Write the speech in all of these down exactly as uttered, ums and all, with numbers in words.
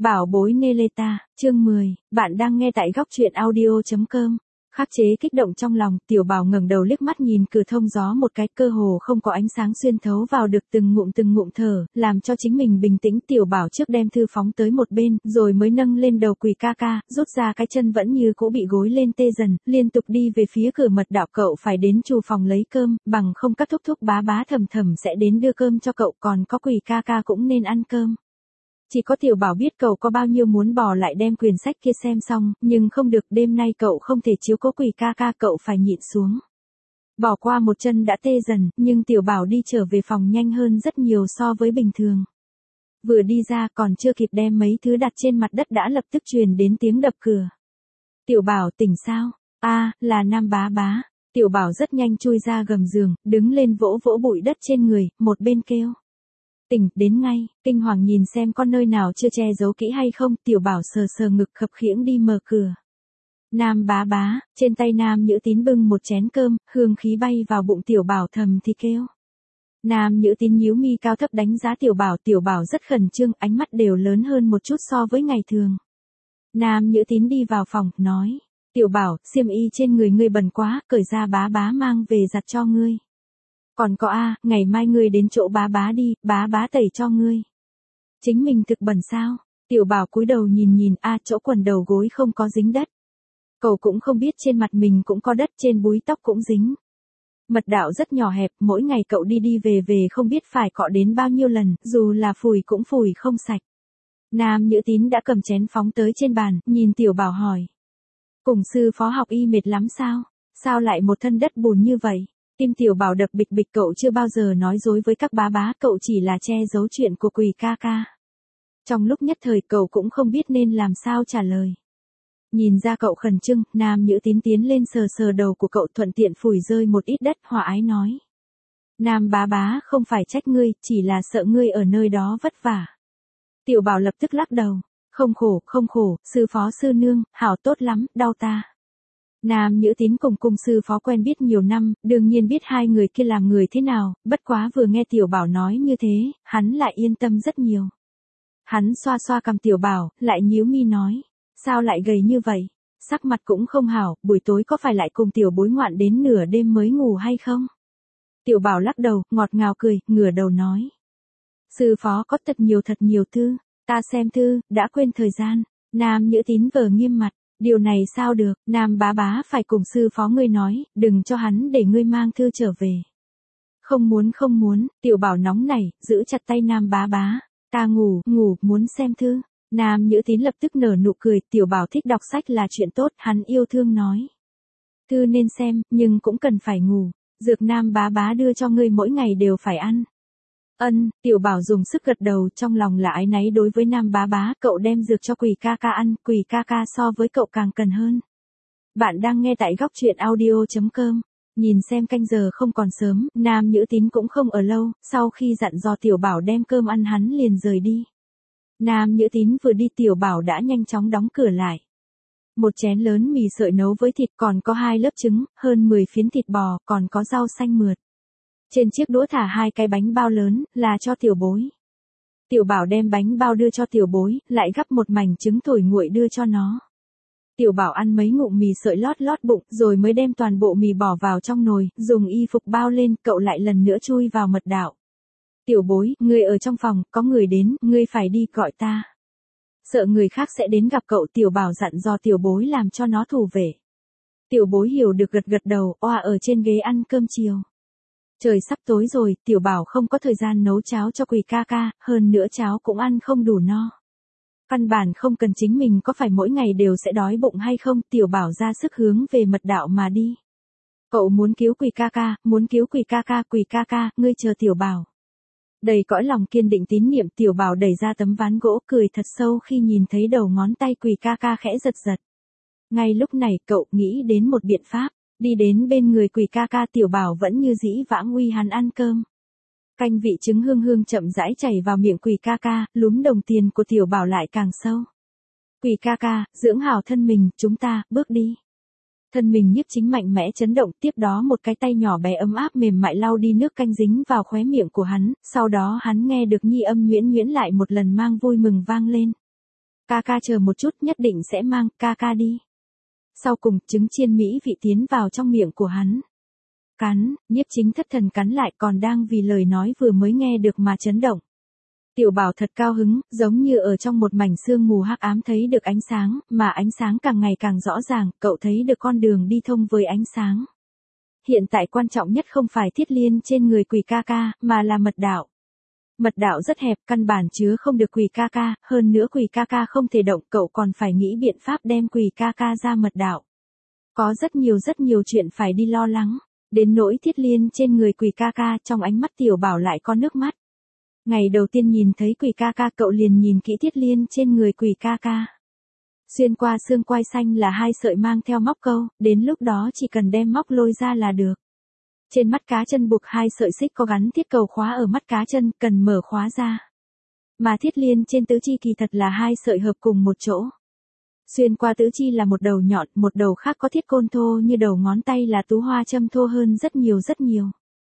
Bảo bối Neleta, chương mười, bạn đang nghe tại góc truyện audio chấm com. Khắc chế kích động trong lòng, Tiểu Bảo ngẩng đầu liếc mắt nhìn cửa thông gió một cái, cơ hồ không có ánh sáng xuyên thấu vào được, từng ngụm từng ngụm thở, làm cho chính mình bình tĩnh. Tiểu Bảo trước đem thư phóng tới một bên, rồi mới nâng lên đầu quỳ ca ca, rút ra cái chân vẫn như cũ bị gối lên tê dần, liên tục đi về phía cửa mật đạo. Cậu phải đến Chu phòng lấy cơm, bằng không các thúc thúc bá bá thầm thầm sẽ đến đưa cơm cho cậu, còn có quỳ ca ca cũng nên ăn cơm. Chỉ có Tiểu Bảo biết cậu có bao nhiêu muốn bỏ lại đem quyển sách kia xem xong, nhưng không được, đêm nay cậu không thể chiếu cố quỳ ca ca, cậu phải nhịn xuống. Bỏ qua một chân đã tê dần, nhưng Tiểu Bảo đi trở về phòng nhanh hơn rất nhiều so với bình thường. Vừa đi ra còn chưa kịp đem mấy thứ đặt trên mặt đất đã lập tức truyền đến tiếng đập cửa. Tiểu Bảo tỉnh sao? A, à, là Nam bá bá. Tiểu Bảo rất nhanh chui ra gầm giường, đứng lên vỗ vỗ bụi đất trên người, một bên kêu. Tỉnh, đến ngay. Kinh hoàng nhìn xem con nơi nào chưa che giấu kỹ hay không, Tiểu Bảo sờ sờ ngực khập khiễng đi mở cửa. Nam bá bá, trên tay Nam Nhữ Tín bưng một chén cơm, hương khí bay vào bụng. Tiểu Bảo thầm thì kêu. Nam Nhữ Tín nhíu mi cao thấp đánh giá Tiểu Bảo, Tiểu Bảo rất khẩn trương, ánh mắt đều lớn hơn một chút so với ngày thường. Nam Nhữ Tín đi vào phòng, nói. Tiểu Bảo, xiêm y trên người ngươi bẩn quá, cởi ra bá bá mang về giặt cho ngươi. Còn có a, ngày mai ngươi đến chỗ bá bá đi, bá bá tẩy cho ngươi. Chính mình thực bẩn sao? Tiểu Bảo cúi đầu nhìn nhìn, a, chỗ quần đầu gối không có dính đất. Cậu cũng không biết trên mặt mình cũng có đất, trên búi tóc cũng dính. Mật đạo rất nhỏ hẹp, mỗi ngày cậu đi đi về về không biết phải cọ đến bao nhiêu lần, dù là phủi cũng phủi không sạch. Nam Nhữ Tín đã cầm chén phóng tới trên bàn, nhìn Tiểu Bảo hỏi. Cùng sư phó học y mệt lắm sao? Sao lại một thân đất bùn như vậy? Tim Tiểu Bảo đập bịch bịch, cậu chưa bao giờ nói dối với các bá bá, cậu chỉ là che giấu chuyện của quỳ ca ca. Trong lúc nhất thời cậu cũng không biết nên làm sao trả lời. Nhìn ra cậu khẩn trương, Nam Nhữ Tín tiến lên sờ sờ đầu của cậu, thuận tiện phủi rơi một ít đất, hòa ái nói. Nam bá bá không phải trách ngươi, chỉ là sợ ngươi ở nơi đó vất vả. Tiểu Bảo lập tức lắc đầu. Không khổ, không khổ, sư phó sư nương, hảo tốt lắm, đau ta. Nam Nhữ Tín cùng cung sư phó quen biết nhiều năm, đương nhiên biết hai người kia làm người thế nào, bất quá vừa nghe Tiểu Bảo nói như thế, hắn lại yên tâm rất nhiều. Hắn xoa xoa cằm Tiểu Bảo, lại nhíu mi nói, sao lại gầy như vậy, sắc mặt cũng không hảo, buổi tối có phải lại cùng tiểu bối ngoạn đến nửa đêm mới ngủ hay không? Tiểu Bảo lắc đầu, ngọt ngào cười, ngửa đầu nói. Sư phó có thật nhiều thật nhiều thư, ta xem thư, đã quên thời gian. Nam Nhữ Tín vờ nghiêm mặt. Điều này sao được, Nam bá bá phải cùng sư phó ngươi nói, đừng cho hắn để ngươi mang thư trở về. Không muốn không muốn, Tiểu Bảo nóng nảy, giữ chặt tay Nam bá bá. Ta ngủ, ngủ, muốn xem thư. Nam Nhữ Tín lập tức nở nụ cười, Tiểu Bảo thích đọc sách là chuyện tốt, hắn yêu thương nói. Thư nên xem, nhưng cũng cần phải ngủ. Dược Nam bá bá đưa cho ngươi mỗi ngày đều phải ăn. Ân, Tiểu Bảo dùng sức gật đầu, trong lòng là áy náy đối với Nam bá bá, cậu đem dược cho quỳ ca ca ăn, quỳ ca ca so với cậu càng cần hơn. Bạn đang nghe tại góc truyện audio chấm com, nhìn xem canh giờ không còn sớm, Nam Nhữ Tín cũng không ở lâu, sau khi dặn dò Tiểu Bảo đem cơm ăn hắn liền rời đi. Nam Nhữ Tín vừa đi Tiểu Bảo đã nhanh chóng đóng cửa lại. Một chén lớn mì sợi nấu với thịt, còn có hai lớp trứng, hơn mười phiến thịt bò, còn có rau xanh mượt. Trên chiếc đũa thả hai cái bánh bao lớn, là cho tiểu bối. Tiểu Bảo đem bánh bao đưa cho tiểu bối, lại gắp một mảnh trứng thổi nguội đưa cho nó. Tiểu Bảo ăn mấy ngụm mì sợi lót lót bụng, rồi mới đem toàn bộ mì bỏ vào trong nồi, dùng y phục bao lên, cậu lại lần nữa chui vào mật đạo. Tiểu bối, ngươi ở trong phòng, có người đến, ngươi phải đi gọi ta. Sợ người khác sẽ đến gặp cậu, Tiểu Bảo dặn dò tiểu bối làm cho nó thủ vệ. Tiểu bối hiểu được gật gật đầu, oa ở trên ghế ăn cơm chiều. Trời sắp tối rồi, Tiểu Bảo không có thời gian nấu cháo cho quỳ ca ca, hơn nữa cháo cũng ăn không đủ no. Căn bản không cần chính mình có phải mỗi ngày đều sẽ đói bụng hay không, Tiểu Bảo ra sức hướng về mật đạo mà đi. Cậu muốn cứu quỳ ca ca, muốn cứu quỳ ca ca, quỳ ca ca, ngươi chờ Tiểu Bảo. Đầy cõi lòng kiên định tín niệm, Tiểu Bảo đẩy ra tấm ván gỗ, cười thật sâu khi nhìn thấy đầu ngón tay quỳ ca ca khẽ giật giật. Ngay lúc này cậu nghĩ đến một biện pháp. Đi đến bên người quỳ ca ca, Tiểu Bảo vẫn như dĩ vãng uy hắn ăn cơm. Canh vị trứng hương hương chậm rãi chảy vào miệng quỳ ca ca, lúm đồng tiền của Tiểu Bảo lại càng sâu. Quỳ ca ca, dưỡng hảo thân mình, chúng ta, bước đi. Thân mình nhiếp chính mạnh mẽ chấn động, tiếp đó một cái tay nhỏ bé ấm áp mềm mại lau đi nước canh dính vào khóe miệng của hắn, sau đó hắn nghe được nhi âm nhuyễn nhuyễn lại một lần mang vui mừng vang lên. Ca ca chờ một chút, nhất định sẽ mang, ca ca đi. Sau cùng, trứng chiên mỹ vị tiến vào trong miệng của hắn. Cắn, Nhiếp Chính thất thần cắn lại, còn đang vì lời nói vừa mới nghe được mà chấn động. Tiểu Bảo thật cao hứng, giống như ở trong một mảnh sương mù hắc ám thấy được ánh sáng, mà ánh sáng càng ngày càng rõ ràng, cậu thấy được con đường đi thông với ánh sáng. Hiện tại quan trọng nhất không phải thiết liên trên người Quỳ ca ca, mà là mật đạo. Mật đạo rất hẹp, căn bản chứa không được Quỳ ca ca, hơn nữa Quỳ ca ca không thể động, cậu còn phải nghĩ biện pháp đem Quỳ ca ca ra mật đạo. Có rất nhiều rất nhiều chuyện phải đi lo lắng, đến nỗi thiết liên trên người Quỳ ca ca, trong ánh mắt Tiểu Bảo lại có nước mắt. Ngày đầu tiên nhìn thấy Quỳ ca ca, cậu liền nhìn kỹ thiết liên trên người Quỳ ca ca. Xuyên qua xương quai xanh là hai sợi mang theo móc câu, đến lúc đó chỉ cần đem móc lôi ra là được. Trên mắt cá chân buộc hai sợi xích có gắn thiết cầu khóa ở mắt cá chân, cần mở khóa ra. Mà thiết liên trên tứ chi kỳ thật là hai sợi hợp cùng một chỗ. Xuyên qua tứ chi là một đầu nhọn, một đầu khác có thiết côn thô như đầu ngón tay là tú hoa châm thô hơn rất nhiều rất nhiều.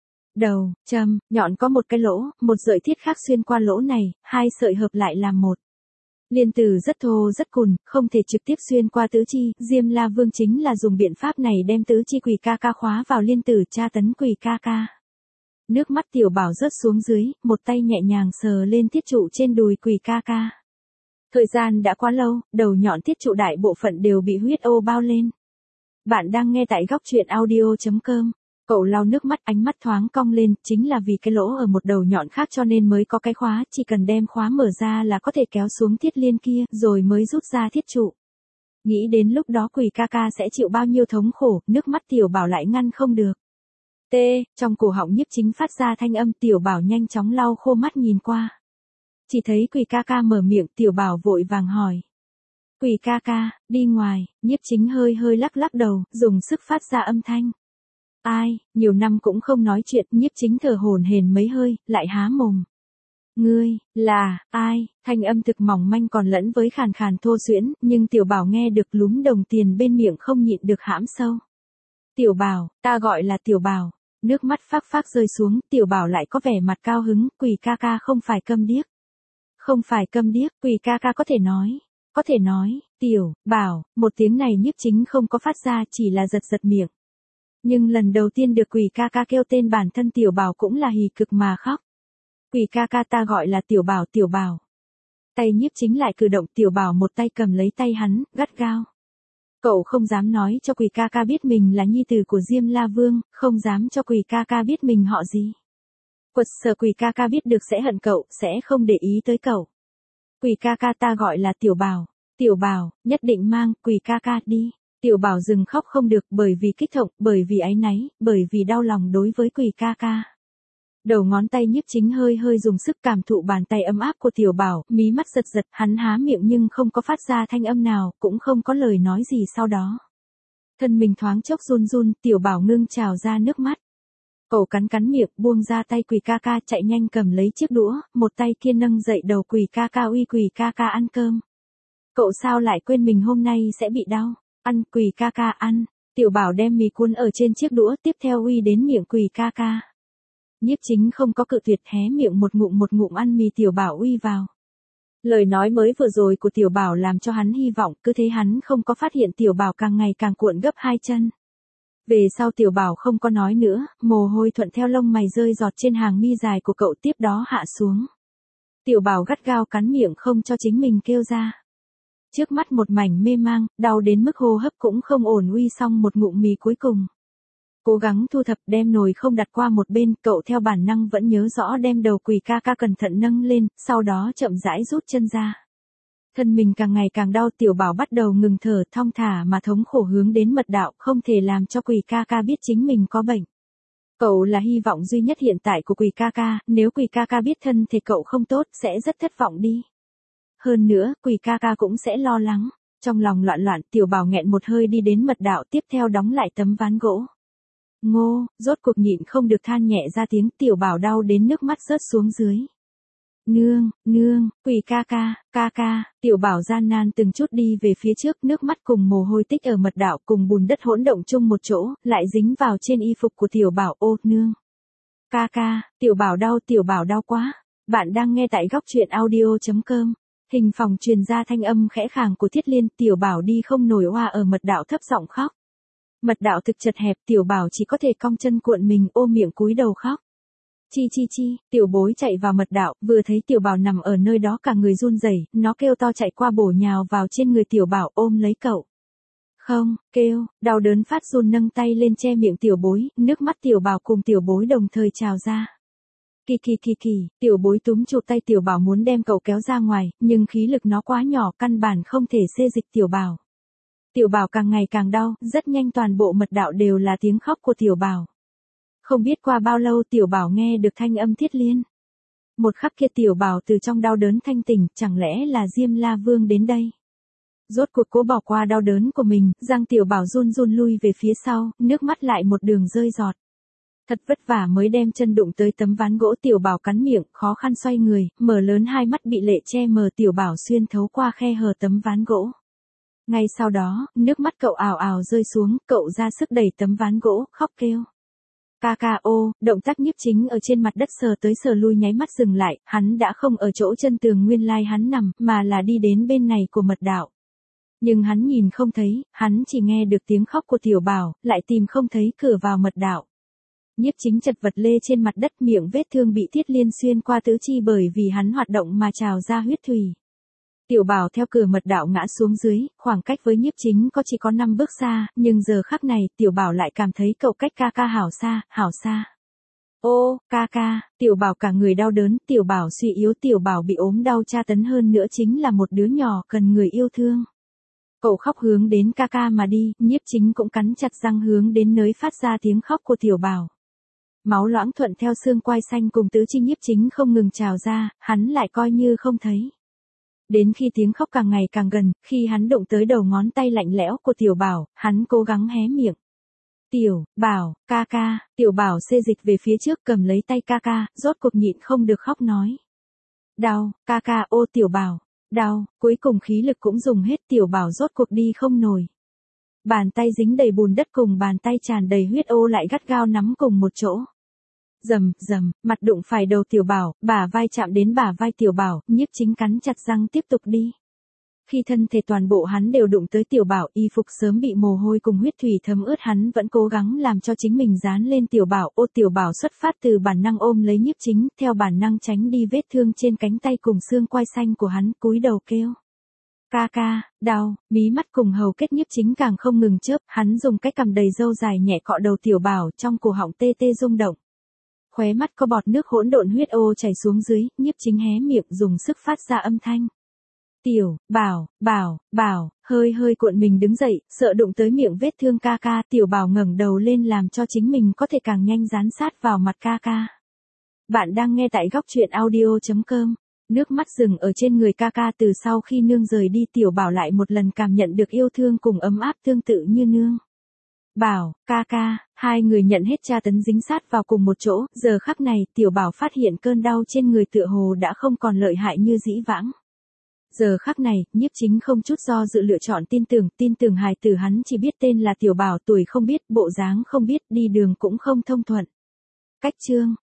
Đầu, châm, nhọn có một cái lỗ, một sợi thiết khác xuyên qua lỗ này, hai sợi hợp lại làm một. Liên tử rất thô rất cùn, không thể trực tiếp xuyên qua tứ chi, Diêm La Vương chính là dùng biện pháp này đem tứ chi Quỳ ca ca khóa vào liên tử tra tấn Quỳ ca ca. Nước mắt Tiểu Bảo rớt xuống dưới, một tay nhẹ nhàng sờ lên thiết trụ trên đùi Quỳ ca ca. Thời gian đã quá lâu, đầu nhọn thiết trụ đại bộ phận đều bị huyết ô bao lên. Bạn đang nghe tại góc truyện audio chấm com. Cậu lau nước mắt, ánh mắt thoáng cong lên, chính là vì cái lỗ ở một đầu nhọn khác cho nên mới có cái khóa, chỉ cần đem khóa mở ra là có thể kéo xuống thiết liên kia, rồi mới rút ra thiết trụ. Nghĩ đến lúc đó Quỳ ca ca sẽ chịu bao nhiêu thống khổ, nước mắt Tiểu Bảo lại ngăn không được. T, trong cổ họng Nhiếp Chính phát ra thanh âm, Tiểu Bảo nhanh chóng lau khô mắt nhìn qua. Chỉ thấy Quỳ ca ca mở miệng, Tiểu Bảo vội vàng hỏi. Quỳ ca ca, đi ngoài, Nhiếp Chính hơi hơi lắc lắc đầu, dùng sức phát ra âm thanh. Ai, nhiều năm cũng không nói chuyện, Nhiếp Chính thở hổn hển mấy hơi, lại há mồm. Ngươi, là, ai, thanh âm thực mỏng manh còn lẫn với khàn khàn thô xuyễn, nhưng Tiểu Bảo nghe được lúm đồng tiền bên miệng không nhịn được hãm sâu. Tiểu Bảo, ta gọi là Tiểu Bảo, nước mắt phác phác rơi xuống, Tiểu Bảo lại có vẻ mặt cao hứng, Quỳ ca ca không phải câm điếc. Không phải câm điếc, Quỳ ca ca có thể nói, có thể nói, Tiểu, Bảo, một tiếng này Nhiếp Chính không có phát ra, chỉ là giật giật miệng. Nhưng lần đầu tiên được Quỳ ca ca kêu tên bản thân Tiểu Bảo cũng là hì cực mà khóc. Quỳ ca ca, ta gọi là Tiểu Bảo, Tiểu Bảo. Tay Nhiếp Chính lại cử động, Tiểu Bảo một tay cầm lấy tay hắn, gắt gao. Cậu không dám nói cho Quỳ ca ca biết mình là nhi tử của Diêm La Vương, không dám cho Quỳ ca ca biết mình họ gì. Quật sợ Quỳ ca ca biết được sẽ hận cậu, sẽ không để ý tới cậu. Quỳ ca ca, ta gọi là Tiểu Bảo, Tiểu Bảo, nhất định mang, Quỳ ca ca đi. Tiểu Bảo dừng khóc không được, bởi vì kích động, bởi vì áy náy, bởi vì đau lòng đối với Quỳ ca ca. Đầu ngón tay Nhiếp Chính hơi hơi dùng sức cảm thụ bàn tay ấm áp của Tiểu Bảo, mí mắt giật giật, hắn há miệng nhưng không có phát ra thanh âm nào, cũng không có lời nói gì sau đó. Thân mình thoáng chốc run run, Tiểu Bảo ngưng trào ra nước mắt. Cậu cắn cắn miệng, buông ra tay Quỳ ca ca, chạy nhanh cầm lấy chiếc đũa, một tay kia nâng dậy đầu Quỳ ca ca, uy Quỳ ca ca ăn cơm. Cậu sao lại quên mình hôm nay sẽ bị đau? Ăn, Quỳ ca ca ăn. Tiểu Bảo đem mì cuốn ở trên chiếc đũa, tiếp theo uy đến miệng Quỳ ca ca. Nhiếp Chính không có cự tuyệt, hé miệng một ngụm một ngụm ăn mì Tiểu Bảo uy vào. Lời nói mới vừa rồi của Tiểu Bảo làm cho hắn hy vọng, cứ thế hắn không có phát hiện Tiểu Bảo càng ngày càng cuộn gấp hai chân. Về sau Tiểu Bảo không có nói nữa, mồ hôi thuận theo lông mày rơi giọt trên hàng mi dài của cậu, tiếp đó hạ xuống. Tiểu Bảo gắt gao cắn miệng không cho chính mình kêu ra. Trước mắt một mảnh mê mang, đau đến mức hô hấp cũng không ổn, uy xong một ngụm mì cuối cùng. Cố gắng thu thập, đem nồi không đặt qua một bên, cậu theo bản năng vẫn nhớ rõ đem đầu Quỳ ca ca cẩn thận nâng lên, sau đó chậm rãi rút chân ra. Thân mình càng ngày càng đau, Tiểu Bảo bắt đầu ngừng thở, thong thả mà thống khổ hướng đến mật đạo, không thể làm cho Quỳ ca ca biết chính mình có bệnh. Cậu là hy vọng duy nhất hiện tại của Quỳ ca ca, nếu Quỳ ca ca biết thân thể cậu không tốt, sẽ rất thất vọng đi. Hơn nữa, Quỳ ca ca cũng sẽ lo lắng. Trong lòng loạn loạn, Tiểu Bảo nghẹn một hơi đi đến mật đạo, tiếp theo đóng lại tấm ván gỗ. Ngô, rốt cuộc nhịn không được than nhẹ ra tiếng, Tiểu Bảo đau đến nước mắt rớt xuống dưới. Nương, nương, Quỳ ca ca, ca ca, Tiểu Bảo gian nan từng chút đi về phía trước, nước mắt cùng mồ hôi tích ở mật đạo cùng bùn đất hỗn động chung một chỗ, lại dính vào trên y phục của Tiểu Bảo. Ô, nương. Ca ca, Tiểu Bảo đau, Tiểu Bảo đau quá. Bạn đang nghe tại góc truyện audio chấm com. Hình phòng truyền ra thanh âm khẽ khàng của Thiết Liên, Tiểu Bảo đi không nổi oa ở mật đạo thấp giọng khóc. Mật đạo thực chật hẹp, Tiểu Bảo chỉ có thể cong chân cuộn mình ôm miệng cúi đầu khóc. Chi chi chi, Tiểu Bối chạy vào mật đạo, vừa thấy Tiểu Bảo nằm ở nơi đó cả người run rẩy, nó kêu to chạy qua bổ nhào vào trên người Tiểu Bảo ôm lấy cậu. Không, kêu, đau đớn phát run nâng tay lên che miệng Tiểu Bối, nước mắt Tiểu Bảo cùng Tiểu Bối đồng thời trào ra. Kỳ kỳ kỳ kỳ, Tiểu Bối túm chụp tay Tiểu Bảo muốn đem cậu kéo ra ngoài, nhưng khí lực nó quá nhỏ căn bản không thể xê dịch Tiểu Bảo. Tiểu Bảo càng ngày càng đau, rất nhanh toàn bộ mật đạo đều là tiếng khóc của Tiểu Bảo. Không biết qua bao lâu Tiểu Bảo nghe được thanh âm Thiết Liên. Một khắc kia Tiểu Bảo từ trong đau đớn thanh tỉnh, chẳng lẽ là Diêm La Vương đến đây. Rốt cuộc cố bỏ qua đau đớn của mình, răng Tiểu Bảo run run lui về phía sau, nước mắt lại một đường rơi giọt. Thật vất vả mới đem chân đụng tới tấm ván gỗ, Tiểu Bảo cắn miệng, khó khăn xoay người, mở lớn hai mắt bị lệ che mờ, Tiểu Bảo xuyên thấu qua khe hở tấm ván gỗ. Ngay sau đó, nước mắt cậu ào ào rơi xuống, cậu ra sức đẩy tấm ván gỗ, khóc kêu. Ca ca ô, động tác Nhiếp Chính ở trên mặt đất sờ tới sờ lui nháy mắt dừng lại, hắn đã không ở chỗ chân tường nguyên lai hắn nằm, mà là đi đến bên này của mật đạo. Nhưng hắn nhìn không thấy, hắn chỉ nghe được tiếng khóc của Tiểu Bảo, lại tìm không thấy cửa vào mật đạo. Nhiếp Chính chật vật lê trên mặt đất, miệng vết thương bị Thiết Liên xuyên qua tứ chi bởi vì hắn hoạt động mà trào ra huyết thủy. Tiểu Bảo theo cửa mật đạo ngã xuống dưới, khoảng cách với Nhiếp Chính có chỉ có năm bước xa, nhưng giờ khắc này, Tiểu Bảo lại cảm thấy cậu cách ca ca hảo xa, hảo xa. Ô, ca ca, Tiểu Bảo cả người đau đớn, Tiểu Bảo suy yếu, Tiểu Bảo bị ốm đau tra tấn hơn nữa chính là một đứa nhỏ cần người yêu thương. Cậu khóc hướng đến ca ca mà đi, Nhiếp Chính cũng cắn chặt răng hướng đến nơi phát ra tiếng khóc của Tiểu Bảo. Máu loãng thuận theo xương quai xanh cùng tứ chi Nhiếp Chính không ngừng trào ra, hắn lại coi như không thấy. Đến khi tiếng khóc càng ngày càng gần, khi hắn đụng tới đầu ngón tay lạnh lẽo của Tiểu Bảo, hắn cố gắng hé miệng. Tiểu Bảo, ca ca, Tiểu Bảo xê dịch về phía trước cầm lấy tay ca ca, rốt cuộc nhịn không được khóc nói. Đau, ca ca ô Tiểu Bảo, đau, cuối cùng khí lực cũng dùng hết, Tiểu Bảo rốt cuộc đi không nổi. Bàn tay dính đầy bùn đất cùng bàn tay tràn đầy huyết ô lại gắt gao nắm cùng một chỗ. Rầm, rầm, mặt đụng phải đầu Tiểu Bảo, bả vai chạm đến bả vai Tiểu Bảo, Nhiếp Chính cắn chặt răng tiếp tục đi. Khi thân thể toàn bộ hắn đều đụng tới Tiểu Bảo, y phục sớm bị mồ hôi cùng huyết thủy thấm ướt, hắn vẫn cố gắng làm cho chính mình dán lên Tiểu Bảo. Ô Tiểu Bảo xuất phát từ bản năng ôm lấy Nhiếp Chính, theo bản năng tránh đi vết thương trên cánh tay cùng xương quai xanh của hắn, cúi đầu kêu. Ca ca, đau, mí mắt cùng hầu kết Nhiếp Chính càng không ngừng chớp, hắn dùng cái cằm đầy râu dài nhẹ cọ đầu Tiểu Bảo, trong cổ họng tê tê rung động. Khóe mắt có bọt nước hỗn độn huyết ô chảy xuống dưới, Nhiếp Chính hé miệng dùng sức phát ra âm thanh. Tiểu Bảo, Bảo, Bảo, hơi hơi cuộn mình đứng dậy, sợ đụng tới miệng vết thương ca ca, Tiểu Bảo ngẩng đầu lên làm cho chính mình có thể càng nhanh dán sát vào mặt ca ca. Bạn đang nghe tại góc truyện audio chấm com. Nước mắt dừng ở trên người ca ca, từ sau khi nương rời đi Tiểu Bảo lại một lần cảm nhận được yêu thương cùng ấm áp tương tự như nương. Bảo, ca ca, hai người nhận hết tra tấn dính sát vào cùng một chỗ, giờ khắc này Tiểu Bảo phát hiện cơn đau trên người tựa hồ đã không còn lợi hại như dĩ vãng. Giờ khắc này, Nhiếp Chính không chút do dự lựa chọn tin tưởng, tin tưởng hài tử hắn chỉ biết tên là Tiểu Bảo, tuổi không biết, bộ dáng không biết, đi đường cũng không thông thuận. Cách chương